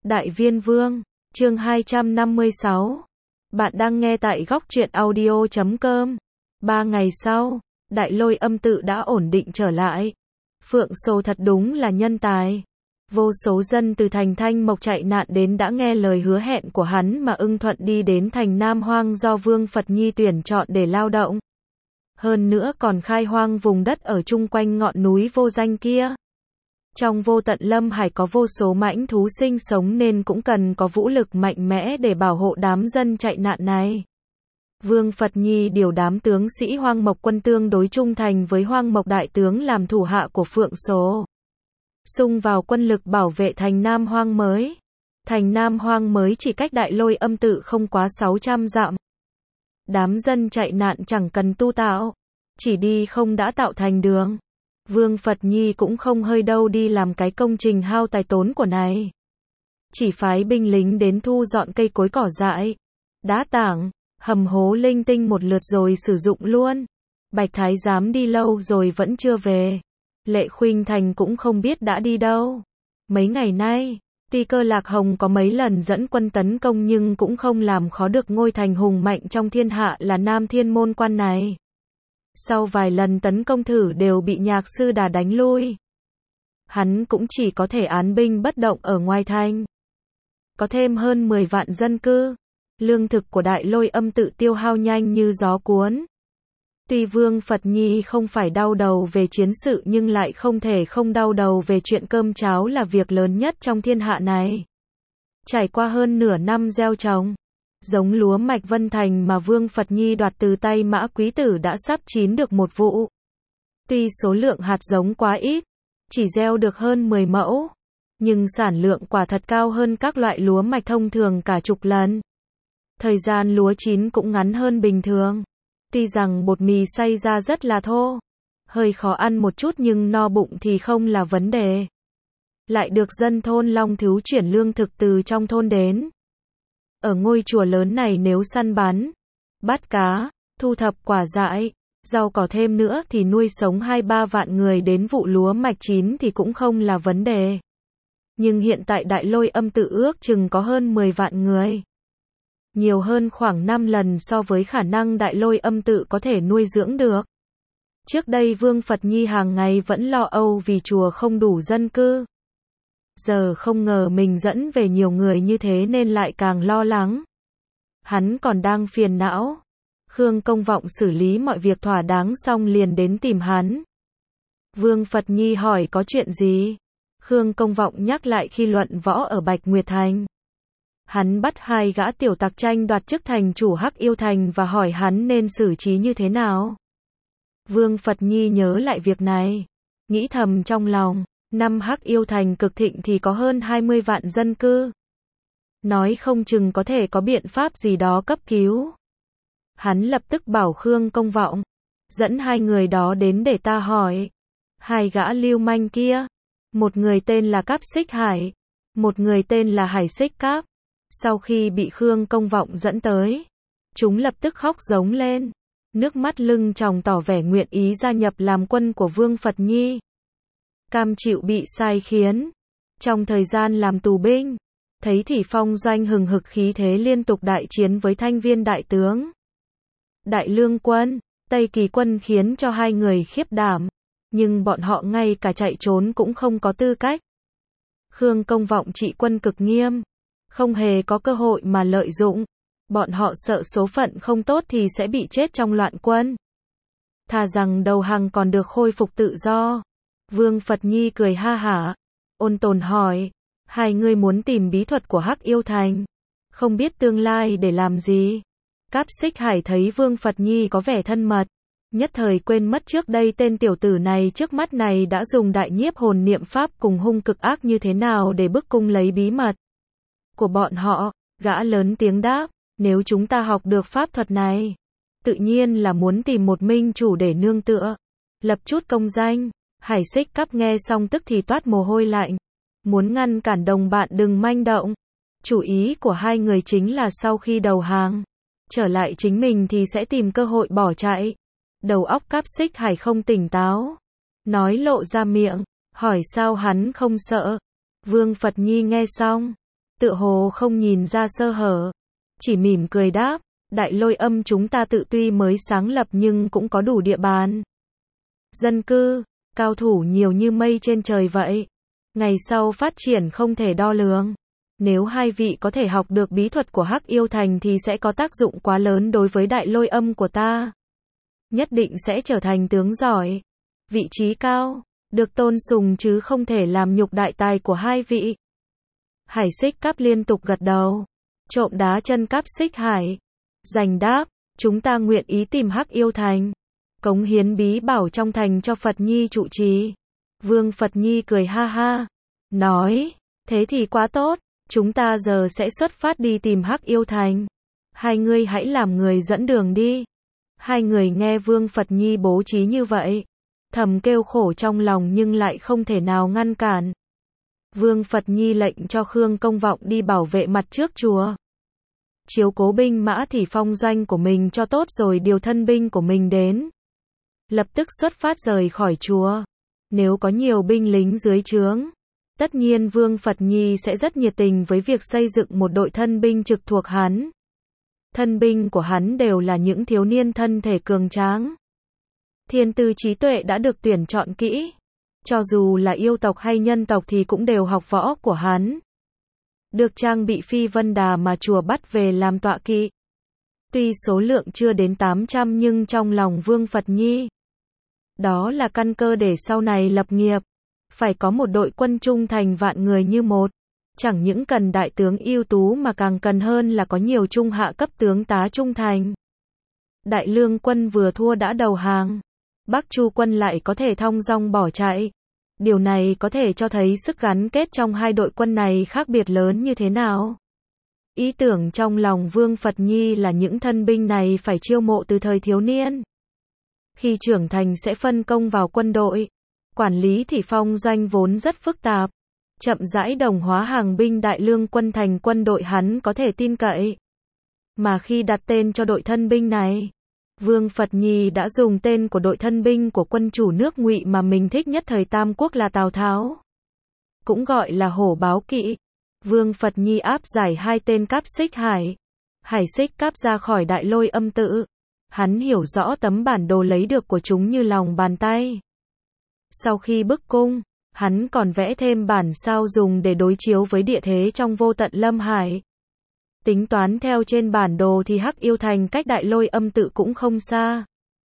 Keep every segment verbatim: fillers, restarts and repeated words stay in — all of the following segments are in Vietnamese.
Đại Viên Vương, chương hai trăm năm mươi sáu. Bạn đang nghe tại góc truyện audio chấm com. Ba ngày sau, Đại Lôi Âm tự đã ổn định trở lại. Phượng Sồ thật đúng là nhân tài. Vô số dân từ thành Thanh Mộc chạy nạn đến đã nghe lời hứa hẹn của hắn mà ưng thuận đi đến thành Nam Hoang do Vương Phật Nhi tuyển chọn để lao động. Hơn nữa còn khai hoang vùng đất ở chung quanh ngọn núi vô danh kia. Trong vô tận lâm hải có vô số mãnh thú sinh sống nên cũng cần có vũ lực mạnh mẽ để bảo hộ đám dân chạy nạn này. Vương Phật Nhi điều đám tướng sĩ Hoang Mộc quân tương đối trung thành với Hoang Mộc đại tướng làm thủ hạ của Phượng Sồ. Xung vào quân lực bảo vệ thành Nam Hoang mới. Thành Nam Hoang mới chỉ cách Đại Lôi Âm tự không quá sáu trăm dặm. Đám dân chạy nạn chẳng cần tu tạo, chỉ đi không đã tạo thành đường. Vương Phật Nhi cũng không hơi đâu đi làm cái công trình hao tài tốn của này. Chỉ phái binh lính đến thu dọn cây cối cỏ dại, đá tảng, hầm hố linh tinh một lượt rồi sử dụng luôn. Bạch Thái Giám đi lâu rồi vẫn chưa về. Lệ Khuynh Thành cũng không biết đã đi đâu. Mấy ngày nay, Ti Cơ Lạc Hồng có mấy lần dẫn quân tấn công nhưng cũng không làm khó được ngôi thành hùng mạnh trong thiên hạ là Nam Thiên Môn Quan này. Sau vài lần tấn công thử đều bị Nhạc Sư Đà đánh lui. Hắn cũng chỉ có thể án binh bất động ở ngoài thành. Có thêm hơn mười vạn dân cư. Lương thực của Đại Lôi Âm tự tiêu hao nhanh như gió cuốn. Tuy Vương Phật Nhi không phải đau đầu về chiến sự nhưng lại không thể không đau đầu về chuyện cơm cháo là việc lớn nhất trong thiên hạ này. Trải qua hơn nửa năm gieo trồng, giống lúa mạch Vân Thành mà Vương Phật Nhi đoạt từ tay Mã Quý Tử đã sắp chín được một vụ. Tuy số lượng hạt giống quá ít, chỉ gieo được hơn mười mẫu, nhưng sản lượng quả thật cao hơn các loại lúa mạch thông thường cả chục lần. Thời gian lúa chín cũng ngắn hơn bình thường. Tuy rằng bột mì xay ra rất là thô, hơi khó ăn một chút nhưng no bụng thì không là vấn đề. Lại được dân thôn Long Thứu chuyển lương thực từ trong thôn đến. Ở ngôi chùa lớn này nếu săn bắn, bắt cá, thu thập quả dại, rau cỏ thêm nữa thì nuôi sống hai ba vạn người đến vụ lúa mạch chín thì cũng không là vấn đề. Nhưng hiện tại Đại Lôi Âm tự ước chừng có hơn mười vạn người. Nhiều hơn khoảng năm lần so với khả năng Đại Lôi Âm tự có thể nuôi dưỡng được. Trước đây Vương Phật Nhi hàng ngày vẫn lo âu vì chùa không đủ dân cư. Giờ không ngờ mình dẫn về nhiều người như thế nên lại càng lo lắng. Hắn còn đang phiền não. Khương Công Vọng xử lý mọi việc thỏa đáng xong liền đến tìm hắn. Vương Phật Nhi hỏi có chuyện gì? Khương Công Vọng nhắc lại khi luận võ ở Bạch Nguyệt Thành. Hắn bắt hai gã tiểu tặc tranh đoạt chức thành chủ Hắc Yêu Thành và hỏi hắn nên xử trí như thế nào. Vương Phật Nhi nhớ lại việc này, nghĩ thầm trong lòng, năm Hắc Yêu Thành cực thịnh thì có hơn hai mươi vạn dân cư. Nói không chừng có thể có biện pháp gì đó cấp cứu. Hắn lập tức bảo Khương Công Vọng, dẫn hai người đó đến để ta hỏi. Hai gã lưu manh kia, một người tên là Cáp Xích Hải, một người tên là Hải Xích Cáp. Sau khi bị Khương Công Vọng dẫn tới, chúng lập tức khóc giống lên, nước mắt lưng tròng tỏ vẻ nguyện ý gia nhập làm quân của Vương Phật Nhi. Cam chịu bị sai khiến. Trong thời gian làm tù binh, thấy Thị Phong Doanh hừng hực khí thế liên tục đại chiến với Thanh Viên đại tướng, Đại Lương quân, Tây Kỳ quân khiến cho hai người khiếp đảm, nhưng bọn họ ngay cả chạy trốn cũng không có tư cách. Khương Công Vọng trị quân cực nghiêm, không hề có cơ hội mà lợi dụng. Bọn họ sợ số phận không tốt thì sẽ bị chết trong loạn quân. Thà rằng đầu hàng còn được khôi phục tự do. Vương Phật Nhi cười ha hả. Ôn Tồn hỏi, hai người muốn tìm bí thuật của Hắc Yêu Thành, không biết tương lai để làm gì? Cáp Xích Hải thấy Vương Phật Nhi có vẻ thân mật, nhất thời quên mất trước đây tên tiểu tử này trước mắt này đã dùng đại nhiếp hồn niệm pháp cùng hung cực ác như thế nào để bức cung lấy bí mật của bọn họ. Gã lớn tiếng đáp, nếu chúng ta học được pháp thuật này, tự nhiên là muốn tìm một minh chủ để nương tựa, lập chút công danh. Hải Xích Cáp nghe xong tức thì toát mồ hôi lạnh, muốn ngăn cản đồng bạn đừng manh động. Chủ ý của hai người chính là sau khi đầu hàng, trở lại chính mình thì sẽ tìm cơ hội bỏ chạy. Đầu óc Cáp Xích Hải không tỉnh táo, nói lộ ra miệng, hỏi sao hắn không sợ. Vương Phật Nhi nghe xong, tựa hồ không nhìn ra sơ hở, chỉ mỉm cười đáp, Đại Lôi Âm chúng ta tự tuy mới sáng lập nhưng cũng có đủ địa bàn. Dân cư, cao thủ nhiều như mây trên trời vậy. Ngày sau phát triển không thể đo lường. Nếu hai vị có thể học được bí thuật của Hắc Yêu Thành thì sẽ có tác dụng quá lớn đối với Đại Lôi Âm của ta. Nhất định sẽ trở thành tướng giỏi, vị trí cao, được tôn sùng chứ không thể làm nhục đại tài của hai vị. Hải Xích Cáp liên tục gật đầu. Trộm đá chân Cáp Xích Hải. Giành đáp, chúng ta nguyện ý tìm Hắc Yêu Thành, cống hiến bí bảo trong thành cho Phật Nhi trụ trì. Vương Phật Nhi cười ha ha, nói, thế thì quá tốt, chúng ta giờ sẽ xuất phát đi tìm Hắc Yêu Thành. Hai ngươi hãy làm người dẫn đường đi. Hai người nghe Vương Phật Nhi bố trí như vậy, thầm kêu khổ trong lòng nhưng lại không thể nào ngăn cản. Vương Phật Nhi lệnh cho Khương Công Vọng đi bảo vệ mặt trước chùa, chiếu cố binh mã thì phong doanh của mình cho tốt rồi điều thân binh của mình đến. Lập tức xuất phát rời khỏi chùa. Nếu có nhiều binh lính dưới trướng, tất nhiên Vương Phật Nhi sẽ rất nhiệt tình với việc xây dựng một đội thân binh trực thuộc hắn. Thân binh của hắn đều là những thiếu niên thân thể cường tráng, thiên tư trí tuệ đã được tuyển chọn kỹ. Cho dù là yêu tộc hay nhân tộc thì cũng đều học võ của hắn. Được trang bị phi vân đà mà chùa bắt về làm tọa kỵ. Tuy số lượng chưa đến tám trăm nhưng trong lòng Vương Phật Nhi, đó là căn cơ để sau này lập nghiệp. Phải có một đội quân trung thành vạn người như một. Chẳng những cần đại tướng ưu tú mà càng cần hơn là có nhiều trung hạ cấp tướng tá trung thành. Đại Lương quân vừa thua đã đầu hàng. Bắc Chu quân lại có thể thong dong bỏ chạy. Điều này có thể cho thấy sức gắn kết trong hai đội quân này khác biệt lớn như thế nào. Ý tưởng trong lòng Vương Phật Nhi là những thân binh này phải chiêu mộ từ thời thiếu niên. Khi trưởng thành sẽ phân công vào quân đội. Quản lý thì phong doanh vốn rất phức tạp. Chậm rãi đồng hóa hàng binh Đại Lương quân thành quân đội hắn có thể tin cậy. Mà khi đặt tên cho đội thân binh này, Vương Phật Nhi đã dùng tên của đội thân binh của quân chủ nước Ngụy mà mình thích nhất thời Tam Quốc là Tào Tháo, cũng gọi là Hổ Báo Kỵ. Vương Phật Nhi áp giải hai tên Cáp Xích Hải, Hải Xích Cáp ra khỏi Đại Lôi Âm tự. Hắn hiểu rõ tấm bản đồ lấy được của chúng như lòng bàn tay. Sau khi bức cung, hắn còn vẽ thêm bản sao dùng để đối chiếu với địa thế trong Vô Tận Lâm Hải. Tính toán theo trên bản đồ thì Hắc Yêu Thành cách Đại Lôi Âm tự cũng không xa.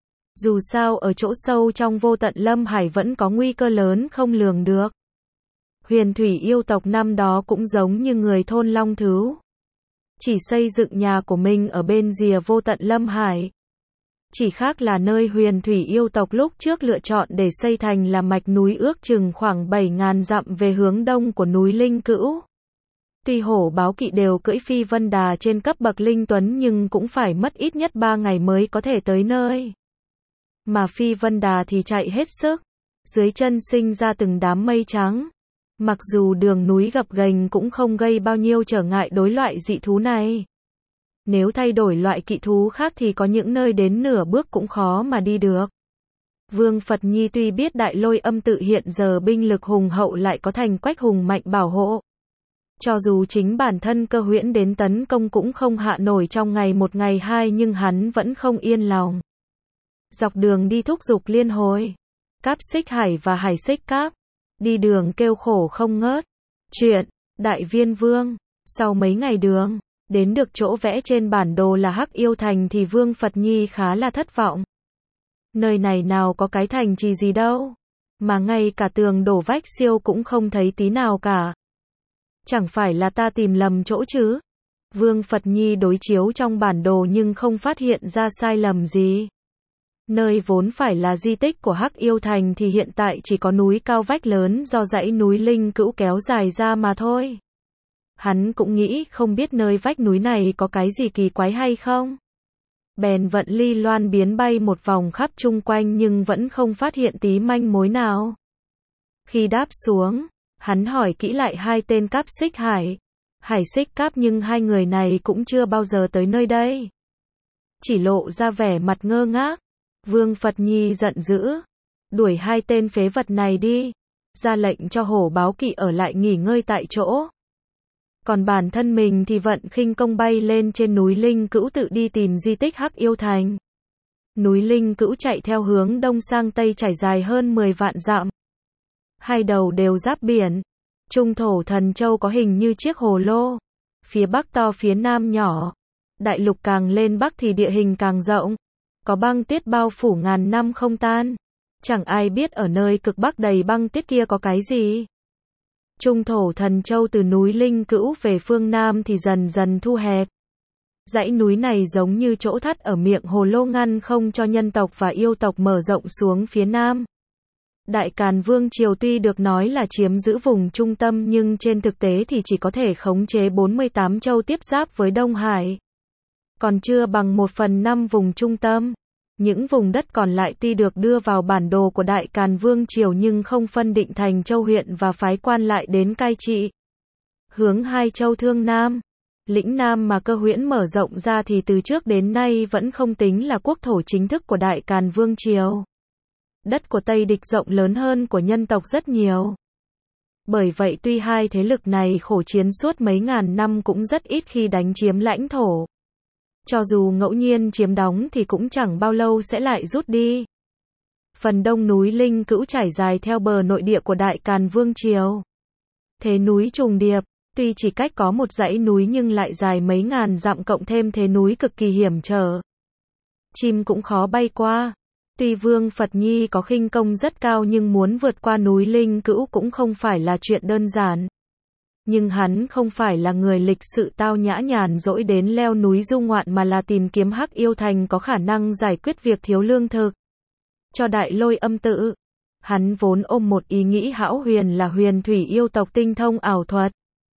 Dù sao ở chỗ sâu trong Vô Tận Lâm Hải vẫn có nguy cơ lớn không lường được. Huyền thủy yêu tộc năm đó cũng giống như người thôn Long Thứu, chỉ xây dựng nhà của mình ở bên rìa Vô Tận Lâm Hải. Chỉ khác là nơi huyền thủy yêu tộc lúc trước lựa chọn để xây thành là mạch núi ước chừng khoảng bảy nghìn dặm về hướng đông của núi Linh Cữu. Tuy Hổ Báo Kỵ đều cưỡi phi vân đà trên cấp bậc linh tuấn nhưng cũng phải mất ít nhất ba ngày mới có thể tới nơi. Mà phi vân đà thì chạy hết sức, dưới chân sinh ra từng đám mây trắng. Mặc dù đường núi gập ghềnh cũng không gây bao nhiêu trở ngại đối loại dị thú này. Nếu thay đổi loại kỵ thú khác thì có những nơi đến nửa bước cũng khó mà đi được. Vương Phật Nhi tuy biết Đại Lôi Âm tự hiện giờ binh lực hùng hậu lại có thành Quách hùng mạnh bảo hộ. Cho dù chính bản thân Cơ Huyễn đến tấn công cũng không hạ nổi trong ngày một ngày hai nhưng hắn vẫn không yên lòng. Dọc đường đi thúc giục liên hồi. Cáp Xích Hải và Hải Xích Cáp đi đường kêu khổ không ngớt. Chuyện, Đại Viên Vương, sau mấy ngày đường, đến được chỗ vẽ trên bản đồ là Hắc Yêu Thành thì Vương Phật Nhi khá là thất vọng. Nơi này nào có cái thành trì gì đâu, mà ngay cả tường đổ vách siêu cũng không thấy tí nào cả. Chẳng phải là ta tìm lầm chỗ chứ? Vương Phật Nhi đối chiếu trong bản đồ nhưng không phát hiện ra sai lầm gì. Nơi vốn phải là di tích của Hắc Yêu Thành thì hiện tại chỉ có núi cao vách lớn do dãy núi Linh Cữu kéo dài ra mà thôi. Hắn cũng nghĩ không biết nơi vách núi này có cái gì kỳ quái hay không. Bèn vận ly loan biến bay một vòng khắp chung quanh nhưng vẫn không phát hiện tí manh mối nào. Khi đáp xuống, hắn hỏi kỹ lại hai tên Cáp Xích Hải, Hải Xích Cáp nhưng hai người này cũng chưa bao giờ tới nơi đây. Chỉ lộ ra vẻ mặt ngơ ngác. Vương Phật Nhi giận dữ, đuổi hai tên phế vật này đi, ra lệnh cho Hổ Báo Kỵ ở lại nghỉ ngơi tại chỗ. Còn bản thân mình thì vận khinh công bay lên trên núi Linh Cữu tự đi tìm di tích Hắc Yêu Thành. Núi Linh Cữu chạy theo hướng đông sang tây trải dài hơn mười vạn dặm. Hai đầu đều giáp biển. Trung thổ Thần Châu có hình như chiếc hồ lô. Phía bắc to phía nam nhỏ. Đại lục càng lên bắc thì địa hình càng rộng. Có băng tuyết bao phủ ngàn năm không tan. Chẳng ai biết ở nơi cực bắc đầy băng tuyết kia có cái gì. Trung thổ Thần Châu từ núi Linh Cữu về phương Nam thì dần dần thu hẹp. Dãy núi này giống như chỗ thắt ở miệng hồ lô ngăn không cho nhân tộc và yêu tộc mở rộng xuống phía Nam. Đại Càn Vương Triều tuy được nói là chiếm giữ vùng trung tâm nhưng trên thực tế thì chỉ có thể khống chế bốn mươi tám châu tiếp giáp với Đông Hải. Còn chưa bằng một phần năm vùng trung tâm. Những vùng đất còn lại tuy được đưa vào bản đồ của Đại Càn Vương Triều nhưng không phân định thành châu huyện và phái quan lại đến cai trị. Hướng hai châu Thương Nam, Lĩnh Nam mà Cơ Huyễn mở rộng ra thì từ trước đến nay vẫn không tính là quốc thổ chính thức của Đại Càn Vương Triều. Đất của Tây Địch rộng lớn hơn của nhân tộc rất nhiều. Bởi vậy tuy hai thế lực này khổ chiến suốt mấy ngàn năm cũng rất ít khi đánh chiếm lãnh thổ. Cho dù ngẫu nhiên chiếm đóng thì cũng chẳng bao lâu sẽ lại rút đi. Phần đông núi Linh Cữu trải dài theo bờ nội địa của Đại Càn Vương Triều. Thế núi trùng điệp, tuy chỉ cách có một dãy núi nhưng lại dài mấy ngàn dặm cộng thêm thế núi cực kỳ hiểm trở. Chim cũng khó bay qua. Tuy Vương Phật Nhi có khinh công rất cao nhưng muốn vượt qua núi Linh Cữu cũng không phải là chuyện đơn giản. Nhưng hắn không phải là người lịch sự tao nhã nhàn rỗi đến leo núi du ngoạn mà là tìm kiếm Hắc Yêu Thành có khả năng giải quyết việc thiếu lương thực. Cho Đại Lôi Âm Tự. Hắn vốn ôm một ý nghĩ hão huyền là huyền thủy yêu tộc tinh thông ảo thuật.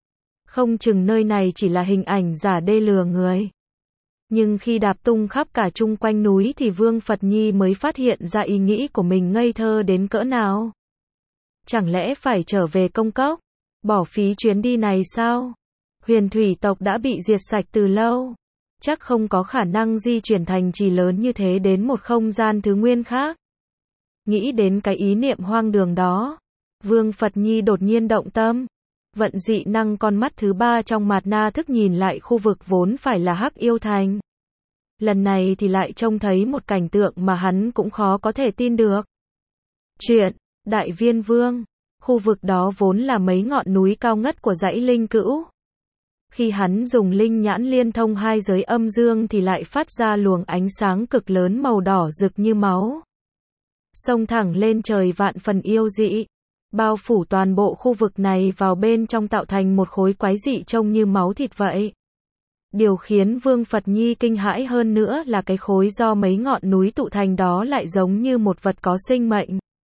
Không chừng nơi này chỉ là hình ảnh giả đê lừa người. Nhưng khi đạp tung khắp cả chung quanh núi thì Vương Phật Nhi mới phát hiện ra ý nghĩ của mình ngây thơ đến cỡ nào. Chẳng lẽ phải trở về Công Cốc? Bỏ phí chuyến đi này sao? Huyền thủy tộc đã bị diệt sạch từ lâu. Chắc không có khả năng di chuyển thành trì lớn như thế đến một không gian thứ nguyên khác. Nghĩ đến cái ý niệm hoang đường đó, Vương Phật Nhi đột nhiên động tâm. Vận dị năng con mắt thứ ba trong mạt na thức nhìn lại khu vực vốn phải là Hắc Yêu Thành. Lần này thì lại trông thấy một cảnh tượng mà hắn cũng khó có thể tin được. Chuyện, Đại Viên Vương. Khu vực đó vốn là mấy ngọn núi cao ngất của dãy Linh Cữu. Khi hắn dùng linh nhãn liên thông hai giới âm dương thì lại phát ra luồng ánh sáng cực lớn màu đỏ rực như máu. Xông thẳng lên trời vạn phần yêu dị. Bao phủ toàn bộ khu vực này vào bên trong tạo thành một khối quái dị trông như máu thịt vậy. Điều khiến Vương Phật Nhi kinh hãi hơn nữa là cái khối do mấy ngọn núi tụ thành đó lại giống như một vật có sinh mệnh.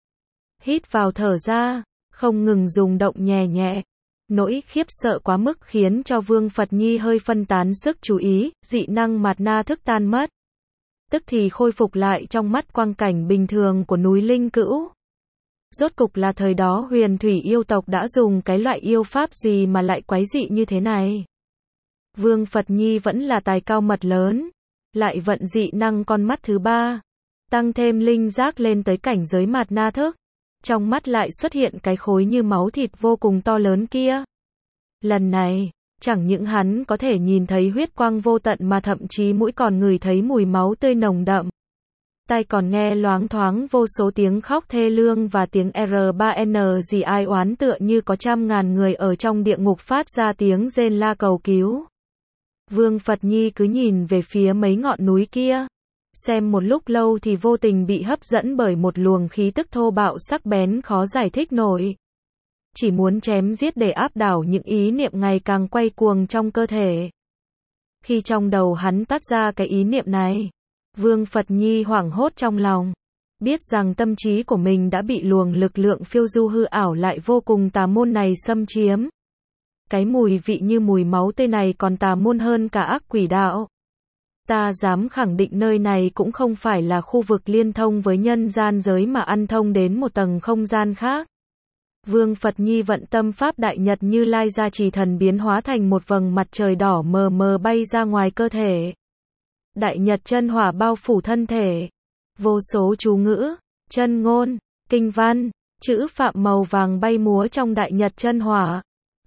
Hít vào thở ra, không ngừng rung động nhẹ nhẹ. Nỗi khiếp sợ quá mức khiến cho Vương Phật Nhi hơi phân tán sức chú ý, dị năng mạt na thức tan mất. Tức thì khôi phục lại trong mắt quang cảnh bình thường của núi Linh Cữu. Rốt cục là thời đó huyền thủy yêu tộc đã dùng cái loại yêu pháp gì mà lại quái dị như thế này. Vương Phật Nhi vẫn là tài cao mật lớn, lại vận dị năng con mắt thứ ba, tăng thêm linh giác lên tới cảnh giới mạt na thức. Trong mắt lại xuất hiện cái khối như máu thịt vô cùng to lớn kia. Lần này, chẳng những hắn có thể nhìn thấy huyết quang vô tận mà thậm chí mũi còn ngửi thấy mùi máu tươi nồng đậm. Tai còn nghe loáng thoáng vô số tiếng khóc thê lương và tiếng R ba N gì ai oán tựa như có trăm ngàn người ở trong địa ngục phát ra tiếng rên la cầu cứu. Vương Phật Nhi cứ nhìn về phía mấy ngọn núi kia. Xem một lúc lâu thì vô tình bị hấp dẫn bởi một luồng khí tức thô bạo sắc bén khó giải thích nổi. Chỉ muốn chém giết để áp đảo những ý niệm ngày càng quay cuồng trong cơ thể. Khi trong đầu hắn toát ra cái ý niệm này, Vương Phật Nhi hoảng hốt trong lòng. Biết rằng tâm trí của mình đã bị luồng lực lượng phiêu du hư ảo lại vô cùng tà môn này xâm chiếm. Cái mùi vị như mùi máu tươi này còn tà môn hơn cả ác quỷ đạo. Ta dám khẳng định nơi này cũng không phải là khu vực liên thông với nhân gian giới mà ăn thông đến một tầng không gian khác. Vương Phật Nhi vận tâm pháp Đại Nhật Như Lai gia trì thần biến hóa thành một vầng mặt trời đỏ mờ mờ bay ra ngoài cơ thể. Đại Nhật chân hỏa bao phủ thân thể. Vô số chú ngữ, chân ngôn, kinh văn, chữ phạm màu vàng bay múa trong Đại Nhật chân hỏa.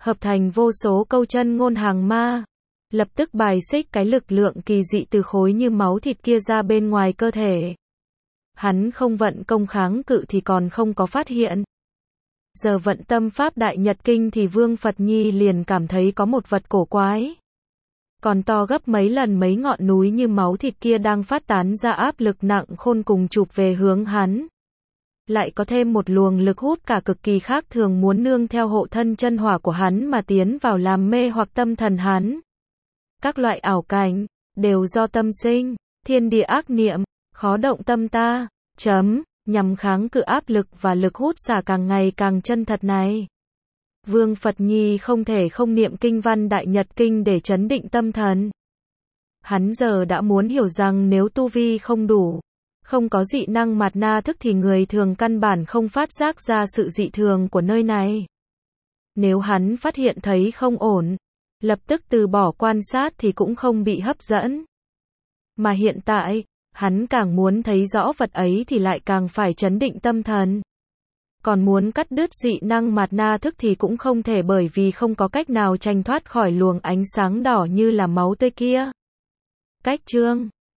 hợp thành vô số câu chân ngôn hàng ma, lập tức bài xích cái lực lượng kỳ dị từ khối như máu thịt kia ra bên ngoài cơ thể. Hắn không vận công kháng cự thì còn không có phát hiện. Giờ vận tâm pháp Đại Nhật Kinh thì Vương Phật Nhi liền cảm thấy có một vật cổ quái. Còn to gấp mấy lần mấy ngọn núi như máu thịt kia đang phát tán ra áp lực nặng khôn cùng chụp về hướng hắn. Lại có thêm một luồng lực hút cả cực kỳ khác thường muốn nương theo hộ thân chân hỏa của hắn mà tiến vào làm mê hoặc tâm thần hắn. Các loại ảo cảnh, đều do tâm sinh, thiên địa ác niệm, khó động tâm ta, chấm, nhằm kháng cự áp lực và lực hút xả càng ngày càng chân thật này. Vương Phật Nhi không thể không niệm kinh văn Đại Nhật Kinh để chấn định tâm thần. Hắn giờ đã muốn hiểu rằng nếu tu vi không đủ, không có dị năng mạt na thức thì người thường căn bản không phát giác ra sự dị thường của nơi này. Nếu hắn phát hiện thấy không ổn, lập tức từ bỏ quan sát thì cũng không bị hấp dẫn. Mà hiện tại, hắn càng muốn thấy rõ vật ấy thì lại càng phải chấn định tâm thần. Còn muốn cắt đứt dị năng mạt na thức thì cũng không thể bởi vì không có cách nào tranh thoát khỏi luồng ánh sáng đỏ như là máu tươi kia. Cách chương